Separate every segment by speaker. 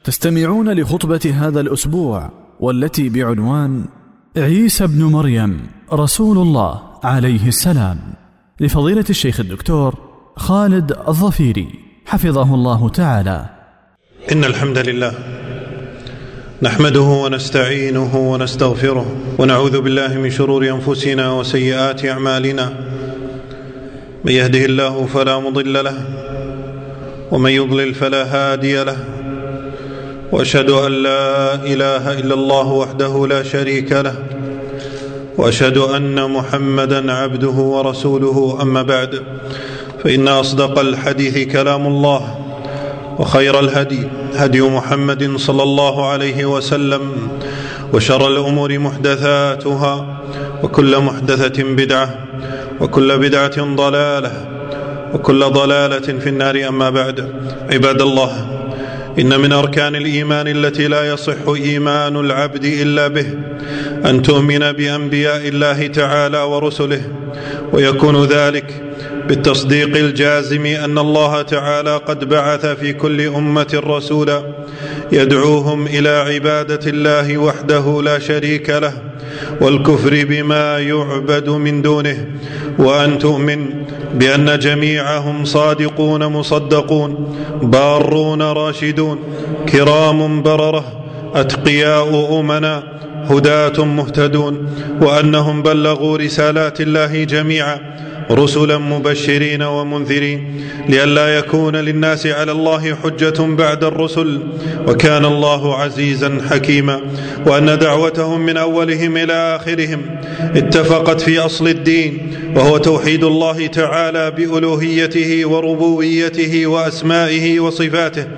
Speaker 1: تستمعون لخطبة هذا الأسبوع والتي بعنوان عيسى بن مريم رسول الله عليه السلام، لفضيلة الشيخ الدكتور خالد الظفيري حفظه الله تعالى.
Speaker 2: إن الحمد لله نحمده ونستعينه ونستغفره ونعوذ بالله من شرور أنفسنا وسيئات أعمالنا، من يهده الله فلا مضل له ومن يضلل فلا هادي له، وأشهد أن لا إله إلا الله وحده لا شريك له، وأشهد أن محمدا عبده ورسوله. أما بعد، فإن أصدق الحديث كلام الله، وخير الهدي هدي محمد صلى الله عليه وسلم، وشر الأمور محدثاتها، وكل محدثة بدعة، وكل بدعة ضلالة، وكل ضلالة في النار. أما بعد، عباد الله، إن من أركان الإيمان التي لا يصح إيمان العبد إلا به أن تؤمن بأنبياء الله تعالى ورسله، ويكون ذلك بالتصديق الجازم أن الله تعالى قد بعث في كل أمة رسولا يدعوهم إلى عبادة الله وحده لا شريك له والكفر بما يعبد من دونه، وأن تؤمن بأن جميعهم صادقون مصدقون بارون راشدون كرام بررة أتقياء أمنا هداة مهتدون، وأنهم بلغوا رسالات الله جميعا رسلا مبشرين ومنذرين، لئلا يكون للناس على الله حجة بعد الرسل، وكان الله عزيزا حكيما. وأن دعوتهم من أولهم إلى آخرهم اتفقت في أصل الدين، وهو توحيد الله تعالى بألوهيته وربوبيته وأسمائه وصفاته،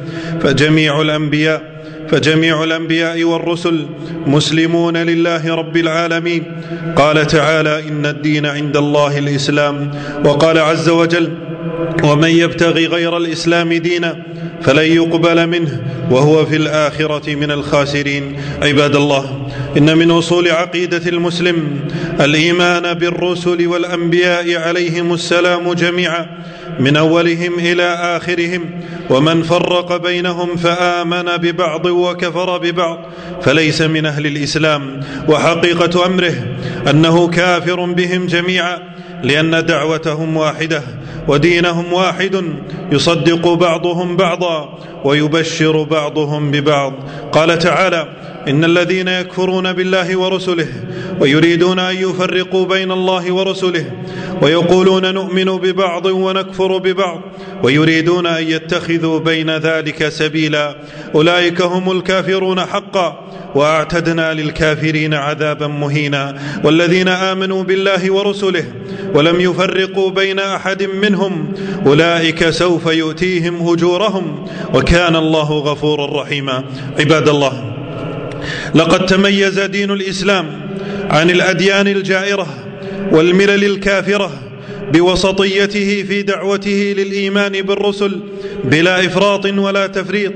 Speaker 2: فجميع الأنبياء والرسل مسلمون لله رب العالمين. قال تعالى: إن الدين عند الله الإسلام. وقال عز وجل: ومن يبتغي غير الإسلام دينا فلن يقبل منه وهو في الآخرة من الخاسرين. عباد الله، إن من أصول عقيدة المسلم الإيمان بالرسل والأنبياء عليهم السلام جميعا من أولهم إلى آخرهم، ومن فرق بينهم فآمن ببعض وكفر ببعض فليس من أهل الإسلام، وحقيقة أمره أنه كافر بهم جميعا، لأن دعوتهم واحدة ودينهم واحد، يصدق بعضهم بعضا ويبشر بعضهم ببعض. قال تعالى: إن الذين يكفرون بالله ورسله ويريدون أن يفرقوا بين الله ورسله ويقولون نؤمن ببعض ونكفر ببعض ويريدون أن يتخذوا بين ذلك سبيلا أولئك هم الكافرون حقا، وأعتدنا للكافرين عذابا مهينا. والذين آمنوا بالله ورسله ولم يفرقوا بين أحد منهم أولئك سوف يؤتيهم أجورهم وكان الله غفورا رحيما. عباد الله، لقد تميز دين الإسلام عن الأديان الجائرة والملل الكافرة بوسطيته في دعوته للإيمان بالرسل بلا إفراط ولا تفريط،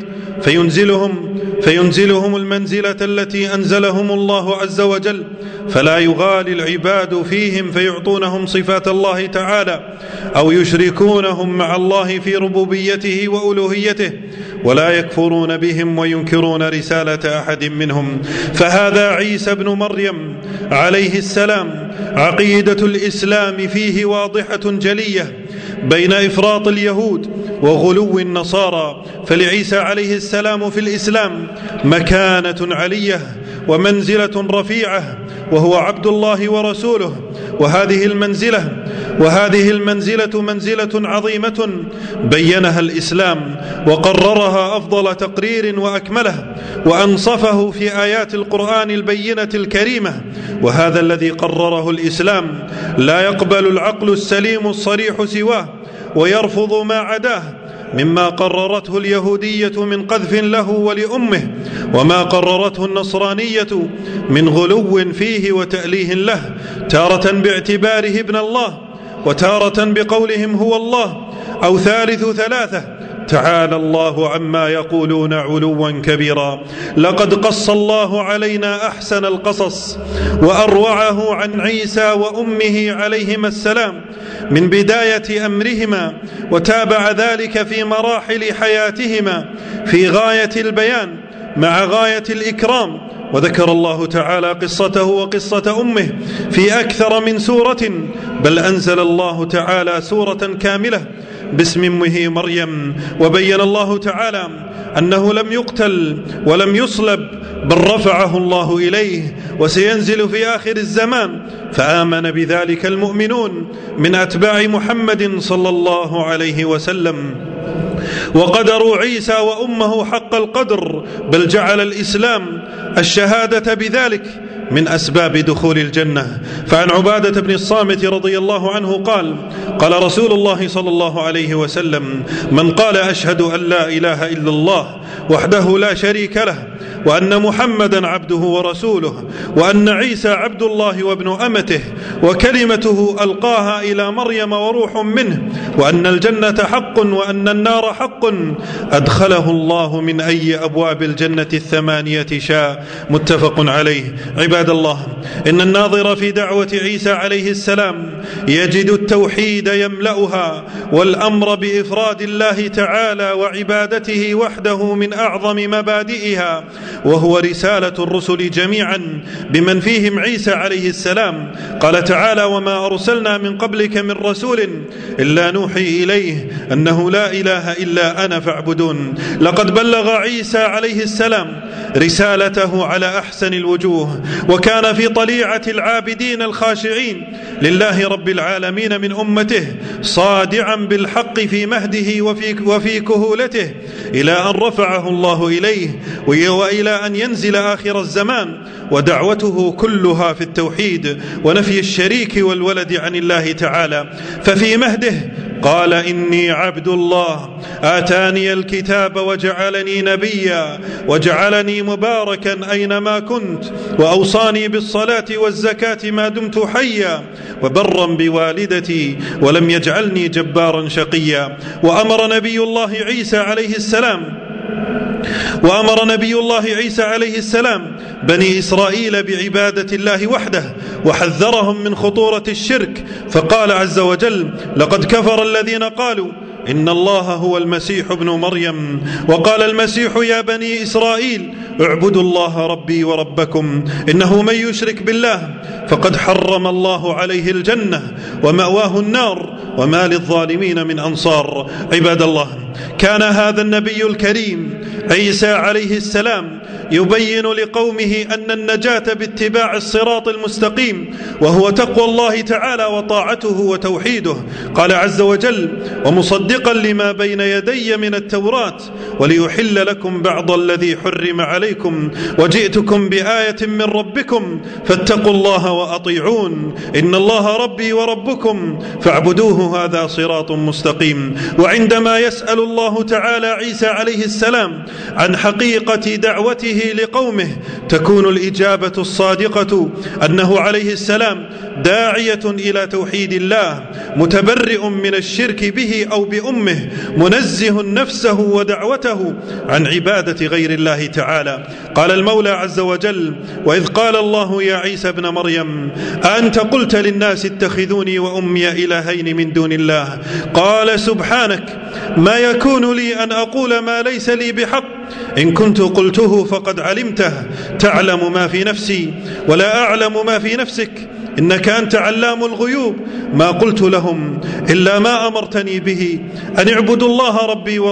Speaker 2: فينزلهم المنزلة التي أنزلهم الله عز وجل، فلا يغالي العباد فيهم فيعطونهم صفات الله تعالى أو يشركونهم مع الله في ربوبيته وألوهيته، ولا يكفرون بهم وينكرون رسالة أحد منهم. فهذا عيسى بن مريم عليه السلام عقيدة الإسلام فيه واضحة جلية بين إفراط اليهود وغلو النصارى، فلعيسى عليه السلام في الإسلام مكانة علية ومنزلة رفيعة، وهو عبد الله ورسوله، وهذه المنزلة منزلة عظيمة بينها الإسلام وقررها أفضل تقرير وأكمله وأنصفه في آيات القرآن البينة الكريمة. وهذا الذي قرره الإسلام لا يقبل العقل السليم الصريح سواه، ويرفض ما عداه مما قررته اليهودية من قذف له ولأمه، وما قررته النصرانية من غلو فيه وتأليه له، تارة باعتباره ابن الله، وتارة بقولهم هو الله أو ثالث ثلاثة، تعالى الله عما يقولون علوا كبيرا. لقد قص الله علينا أحسن القصص وأروعه عن عيسى وأمه عليهما السلام من بداية أمرهما، وتابع ذلك في مراحل حياتهما في غاية البيان مع غاية الإكرام. وذكر الله تعالى قصته وقصة أمه في أكثر من سورة، بل أنزل الله تعالى سورة كاملة باسم أمه مريم، وبين الله تعالى أنه لم يقتل ولم يصلب بل رفعه الله إليه وسينزل في آخر الزمان، فآمن بذلك المؤمنون من أتباع محمد صلى الله عليه وسلم. وقدروا عيسى وأمه حق القدر، بل جعل الإسلام الشهادة بذلك من أسباب دخول الجنة. فعن عبادة بن الصامت رضي الله عنه قال: قال رسول الله صلى الله عليه وسلم: من قال أشهد أن لا إله إلا الله وحده لا شريك له، وأن محمدا عبده ورسوله، وأن عيسى عبد الله وابن أمته وكلمته ألقاها إلى مريم وروح منه، وأن الجنة حق وأن النار حق، أدخله الله من أي أبواب الجنة الثمانية شاء. متفق عليه. عباد الله، إن الناظر في دعوة عيسى عليه السلام يجد التوحيد يملأها والأمر بإفراد الله تعالى وعبادته وحده من أعظم مبادئها، وهو رسالة الرسل جميعا بمن فيهم عيسى عليه السلام. قال تعالى: وما أرسلنا من قبلك من رسول إلا نوحي إليه أنه لا إله إلا أنا فاعبدون. لقد بلغ عيسى عليه السلام رسالته على أحسن الوجوه، وكان في طليعة العابدين الخاشعين لله رب العالمين من أمته، صادعا بالحق في مهده وفي كهولته، إلى أن رفعه الله إليه وإلى أن ينزل آخر الزمان، ودعوته كلها في التوحيد ونفي الشريك والولد عن الله تعالى. ففي مهده قال: إني عبد الله آتاني الكتاب وجعلني نبيا وجعلني مباركا أينما كنت وأوصاني بالصلاة والزكاة ما دمت حيا وبرا بوالدتي ولم يجعلني جبارا شقيا. وأمر نبي الله عيسى عليه السلام بني إسرائيل بعبادة الله وحده، وحذرهم من خطورة الشرك، فقال عز وجل: لقد كفر الذين قالوا إن الله هو المسيح ابن مريم، وقال المسيح: يا بني إسرائيل اعبدوا الله ربي وربكم، إنه من يشرك بالله فقد حرم الله عليه الجنة ومأواه النار وما للظالمين من أنصار. عباد الله، كان هذا النبي الكريم عيسى عليه السلام يبين لقومه أن النجاة باتباع الصراط المستقيم، وهو تقوى الله تعالى وطاعته وتوحيده. قال عز وجل: ومصدقا لما بين يدي من التوراة وليحل لكم بعض الذي حرم عليكم وجئتكم بآية من ربكم فاتقوا الله وأطيعون إن الله ربي وربكم فاعبدوه هذا صراط مستقيم. وعندما يسأل الله تعالى عيسى عليه السلام عن حقيقة دعوته لقومه تكون الإجابة الصادقة أنه عليه السلام داعية إلى توحيد الله، متبرئ من الشرك به أو بأمه، منزه نفسه ودعوته عن عبادة غير الله تعالى. قال المولى عز وجل: وإذ قال الله يا عيسى ابن مريم أأنت قلت للناس اتخذوني وأمي إلهين من دون الله، قال سبحانك ما يكون لي أن أقول ما ليس لي بحق، إن كنت قلته فقد علمته، تعلم ما في نفسي ولا أعلم ما في نفسك، إنك أنت علام الغيوب، ما قلت لهم إلا ما أمرتني به أن اعبدوا الله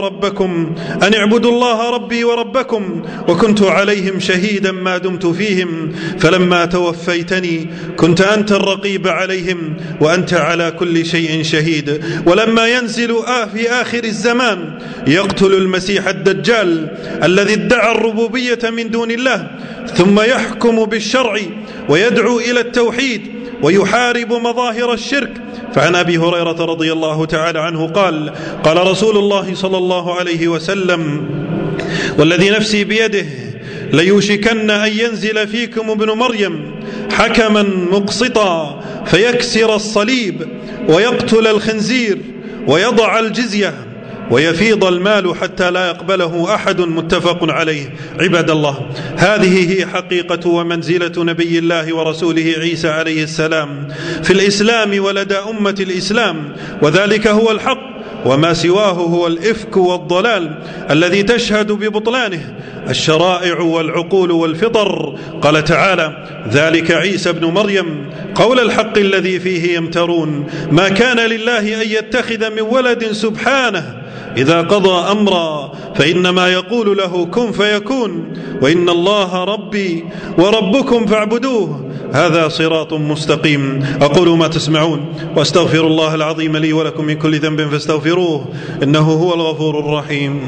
Speaker 2: ربي وربكم، وكنت عليهم شهيدا ما دمت فيهم، فلما توفيتني كنت أنت الرقيب عليهم وأنت على كل شيء شهيد. ولما ينزل في آخر الزمان يقتل المسيح الدجال الذي ادعى الربوبية من دون الله، ثم يحكم بالشرع ويدعو إلى التوحيد ويحارب مظاهر الشرك. فعن أبي هريرة رضي الله تعالى عنه قال: قال رسول الله صلى الله عليه وسلم: والذي نفسي بيده ليوشكن أن ينزل فيكم ابن مريم حكما مقسطا فيكسر الصليب ويقتل الخنزير ويضع الجزية ويفيض المال حتى لا يقبله أحد، متفق عليه. عباد الله، هذه هي حقيقة ومنزلة نبي الله ورسوله عيسى عليه السلام في الإسلام ولدى أمة الإسلام، وذلك هو الحق، وما سواه هو الإفك والضلال الذي تشهد ببطلانه الشرائع والعقول والفطر. قال تعالى: ذلك عيسى ابن مريم قول الحق الذي فيه يمترون، ما كان لله أن يتخذ من ولد سبحانه، إذا قضى أمرا فإنما يقول له كن فيكون، وإن الله ربي وربكم فاعبدوه، هذا صراط مستقيم. أقول ما تسمعون، وأستغفر الله العظيم لي ولكم من كل ذنب فاستغفروه، إنه هو الغفور الرحيم.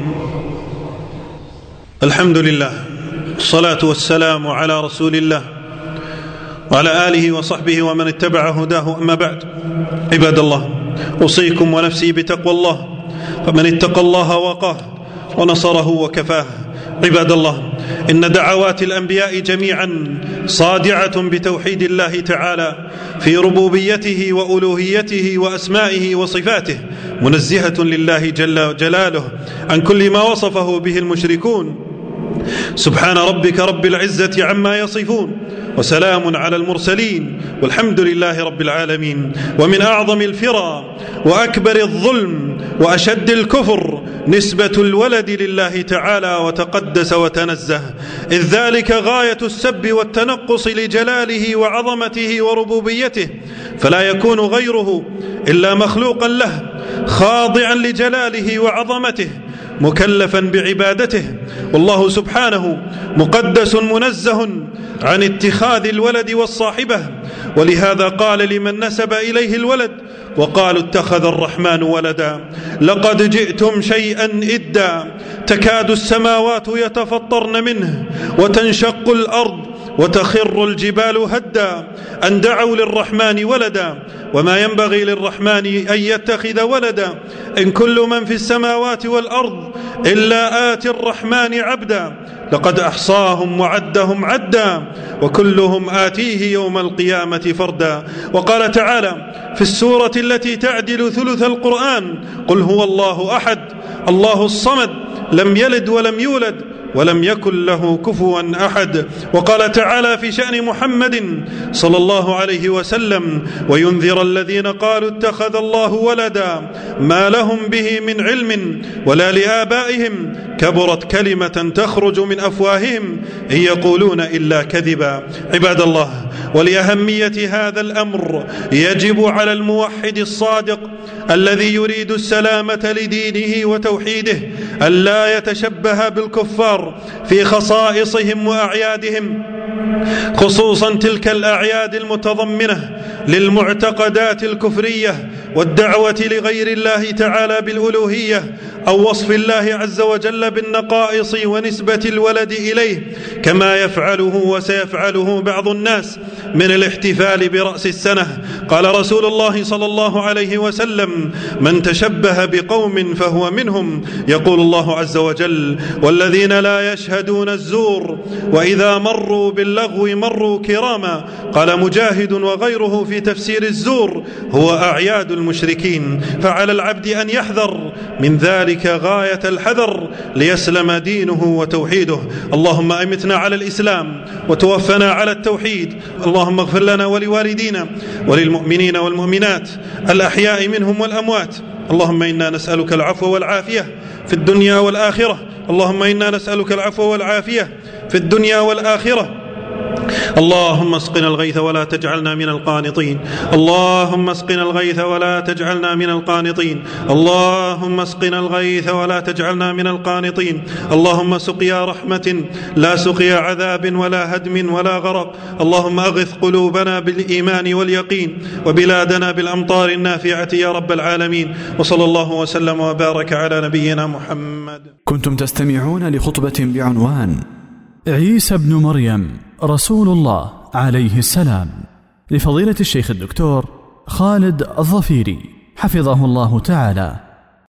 Speaker 2: الحمد لله، الصلاة والسلام على رسول الله وعلى آله وصحبه ومن اتبع هداه، أما بعد. عباد الله، أوصيكم ونفسي بتقوى الله، فمن اتقى الله وقاه ونصره وكفاه. عباد الله، إن دعوات الأنبياء جميعا صادعة بتوحيد الله تعالى في ربوبيته وألوهيته وأسمائه وصفاته، منزهة لله جل جلاله عن كل ما وصفه به المشركون. سبحان ربك رب العزة عما يصفون، وسلام على المرسلين، والحمد لله رب العالمين. ومن أعظم الفرى وأكبر الظلم وأشد الكفر نسبة الولد لله تعالى وتقدس وتنزه، إذ ذلك غاية السب والتنقص لجلاله وعظمته وربوبيته، فلا يكون غيره إلا مخلوقا له، خاضعا لجلاله وعظمته، مكلفا بعبادته، والله سبحانه مقدس منزه عن اتخاذ الولد والصاحبة. ولهذا قال لمن نسب إليه الولد: وقالوا اتخذ الرحمن ولدا، لقد جئتم شيئا إدا، تكاد السماوات يتفطرن منه وتنشق الأرض وتخر الجبال هدا أن دعوا للرحمن ولدا، وما ينبغي للرحمن أن يتخذ ولدا، إن كل من في السماوات والأرض إلا آتي الرحمن عبدا، لقد أحصاهم وعدهم عدا، وكلهم آتيه يوم القيامة فردا. وقال تعالى في السورة التي تعدل ثلث القرآن: قل هو الله أحد الله الصمد لم يلد ولم يولد ولم يكن له كفوا أحد. وقال تعالى في شأن محمد صلى الله عليه وسلم: وينذر الذين قالوا اتخذ الله ولدا، ما لهم به من علم ولا لآبائهم، كبرت كلمة تخرج من أفواههم إن يقولون إلا كذبا. عباد الله، ولأهمية هذا الأمر يجب على الموحد الصادق الذي يريد السلامة لدينه وتوحيده ألا يتشبه بالكفار في خصائصهم وأعيادهم، خصوصا تلك الأعياد المتضمنة للمعتقدات الكفرية والدعوة لغير الله تعالى بالألوهية، أو وصف الله عز وجل بالنقائص ونسبة الولد إليه، كما يفعله وسيفعله بعض الناس من الاحتفال برأس السنة. قال رسول الله صلى الله عليه وسلم: من تشبه بقوم فهو منهم. يقول الله عز وجل: والذين لا يشهدون الزور وإذا مروا باللغو مروا كراما. قال مجاهد وغيره في تفسير الزور: هو أعياد المشركين. فعلى العبد أن يحذر من ذلك غاية الحذر ليسلم دينه وتوحيده. اللهم أمتنا على الإسلام وتوفنا على التوحيد. اللهم اغفر لنا ولوالدينا وللمؤمنين والمؤمنات الأحياء منهم والأموات. اللهم إنا نسألك العفو والعافية في الدنيا والآخرة. اللهم إنا نسألك العفو والعافية في الدنيا والآخرة. اللهم اسقنا الغيث ولا تجعلنا من القانطين. اللهم اسقنا الغيث ولا تجعلنا من القانطين. اللهم اسقنا الغيث ولا تجعلنا من القانطين. اللهم سقيا رحمة لا سقيا عذاب ولا هدم ولا غرق. اللهم أغث قلوبنا بالإيمان واليقين وبلادنا بالأمطار النافعة يا رب العالمين. وصلى الله وسلم وبارك على نبينا محمد.
Speaker 1: كنتم تستمعون لخطبة بعنوان عيسى ابن مريم رسول الله عليه السلام لفضيلة الشيخ الدكتور خالد الظفيري حفظه الله تعالى.